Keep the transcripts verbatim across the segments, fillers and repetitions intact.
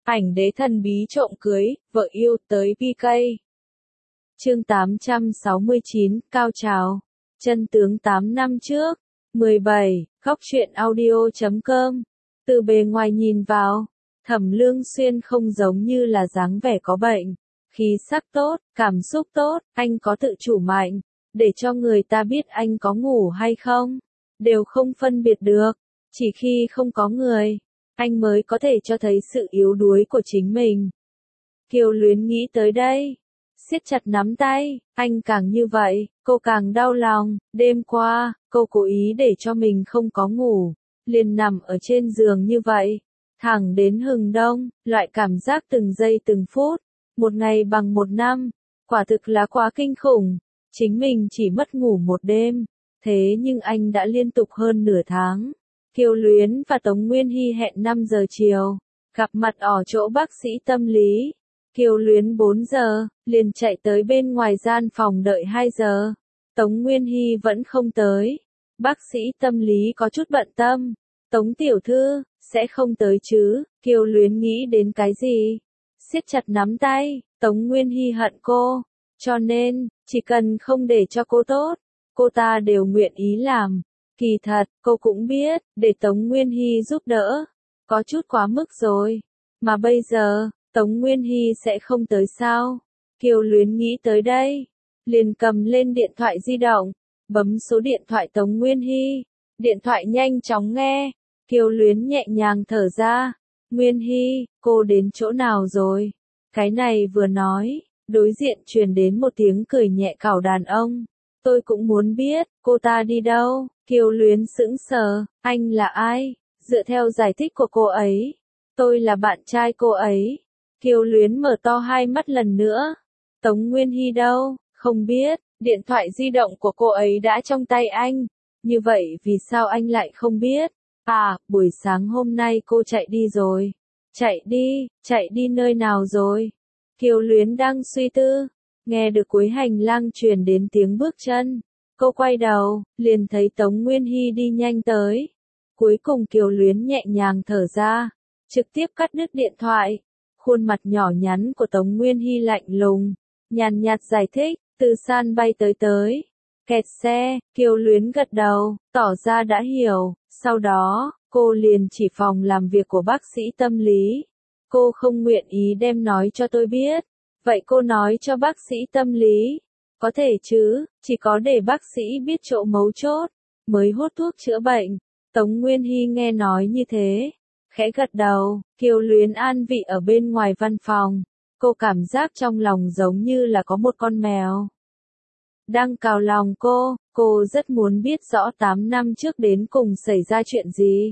Ảnh đế thần bí trộm cưới, vợ yêu tới pê ca. Chương tám trăm sáu mươi chín, cao trào. Chân tướng tám năm trước. mười bảy, góc truyện audio chấm com. Từ bề ngoài nhìn vào, Thẩm Lương Xuyên không giống như là dáng vẻ có bệnh. Khí sắc tốt, cảm xúc tốt, anh có tự chủ mạnh, để cho người ta biết anh có ngủ hay không, đều không phân biệt được. Chỉ khi không có người, anh mới có thể cho thấy sự yếu đuối của chính mình. Kiều Luyến nghĩ tới đây, siết chặt nắm tay, anh càng như vậy, cô càng đau lòng. Đêm qua, cô cố ý để cho mình không có ngủ, liền nằm ở trên giường như vậy, thẳng đến hừng đông, loại cảm giác từng giây từng phút, một ngày bằng một năm, quả thực là quá kinh khủng. Chính mình chỉ mất ngủ một đêm, thế nhưng anh đã liên tục hơn nửa tháng. Kiều Luyến và Tống Nguyên Hy hẹn năm giờ chiều, gặp mặt ở chỗ bác sĩ tâm lý. Kiều Luyến bốn giờ, liền chạy tới bên ngoài gian phòng đợi hai giờ. Tống Nguyên Hy vẫn không tới. Bác sĩ tâm lý có chút bận tâm. Tống tiểu thư, sẽ không tới chứ? Kiều Luyến nghĩ đến cái gì? Siết chặt nắm tay, Tống Nguyên Hy hận cô. Cho nên, chỉ cần không để cho cô tốt, cô ta đều nguyện ý làm. Kỳ thật, cô cũng biết, để Tống Nguyên Hy giúp đỡ, có chút quá mức rồi. Mà bây giờ, Tống Nguyên Hy sẽ không tới sao? Kiều Luyến nghĩ tới đây, liền cầm lên điện thoại di động, bấm số điện thoại Tống Nguyên Hy. Điện thoại nhanh chóng nghe, Kiều Luyến nhẹ nhàng thở ra. Nguyên Hy, cô đến chỗ nào rồi? Cái này vừa nói, đối diện truyền đến một tiếng cười nhẹ cảo đàn ông. Tôi cũng muốn biết, cô ta đi đâu? Kiều Luyến sững sờ, anh là ai? Dựa theo giải thích của cô ấy, tôi là bạn trai cô ấy. Kiều Luyến mở to hai mắt lần nữa. Tống Nguyên Hy đâu? Không biết, điện thoại di động của cô ấy đã trong tay anh. Như vậy vì sao anh lại không biết? À, buổi sáng hôm nay cô chạy đi rồi. Chạy đi, chạy đi nơi nào rồi? Kiều Luyến đang suy tư, nghe được cuối hành lang truyền đến tiếng bước chân. Cô quay đầu, liền thấy Tống Nguyên Hy đi nhanh tới. Cuối cùng Kiều Luyến nhẹ nhàng thở ra, trực tiếp cắt đứt điện thoại. Khuôn mặt nhỏ nhắn của Tống Nguyên Hy lạnh lùng, nhàn nhạt giải thích, từ san bay tới tới. Kẹt xe, Kiều Luyến gật đầu, tỏ ra đã hiểu. Sau đó, cô liền chỉ phòng làm việc của bác sĩ tâm lý. Cô không nguyện ý đem nói cho tôi biết. Vậy cô nói cho bác sĩ tâm lý. Có thể chứ, chỉ có để bác sĩ biết chỗ mấu chốt, mới hút thuốc chữa bệnh. Tống Nguyên Hy nghe nói như thế, khẽ gật đầu. Kiều Luyến an vị ở bên ngoài văn phòng. Cô cảm giác trong lòng giống như là có một con mèo đang cào lòng cô. Cô rất muốn biết rõ tám năm trước đến cùng xảy ra chuyện gì.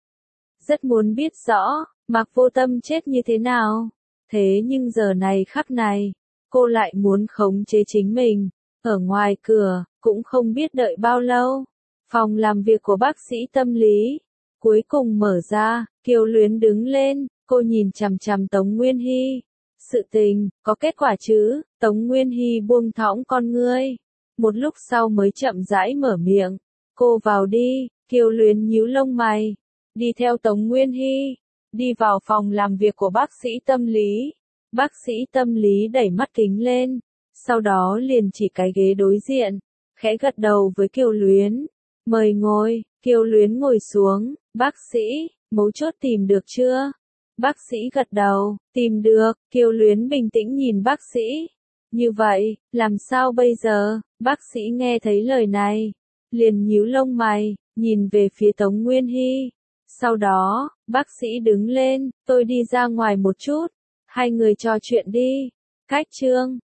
Rất muốn biết rõ, Mạc Vô Tâm chết như thế nào. Thế nhưng giờ này khắc này, cô lại muốn khống chế chính mình. Ở ngoài cửa, cũng không biết đợi bao lâu. Phòng làm việc của bác sĩ tâm lý cuối cùng mở ra. Kiều Luyến đứng lên, cô nhìn chằm chằm Tống Nguyên Hy. Sự tình, có kết quả chứ? Tống Nguyên Hy buông thõng con ngươi. Một lúc sau mới chậm rãi mở miệng. Cô vào đi. Kiều Luyến nhíu lông mày, đi theo Tống Nguyên Hy, đi vào phòng làm việc của bác sĩ tâm lý. Bác sĩ tâm lý đẩy mắt kính lên, sau đó liền chỉ cái ghế đối diện, khẽ gật đầu với Kiều Luyến. Mời ngồi. Kiều Luyến ngồi xuống. Bác sĩ, mấu chốt tìm được chưa? Bác sĩ gật đầu, tìm được. Kiều Luyến bình tĩnh nhìn bác sĩ. Như vậy, làm sao bây giờ? Bác sĩ nghe thấy lời này, liền nhíu lông mày, nhìn về phía Tống Nguyên Hy. Sau đó, bác sĩ đứng lên, tôi đi ra ngoài một chút. Hai người trò chuyện đi. Cách chương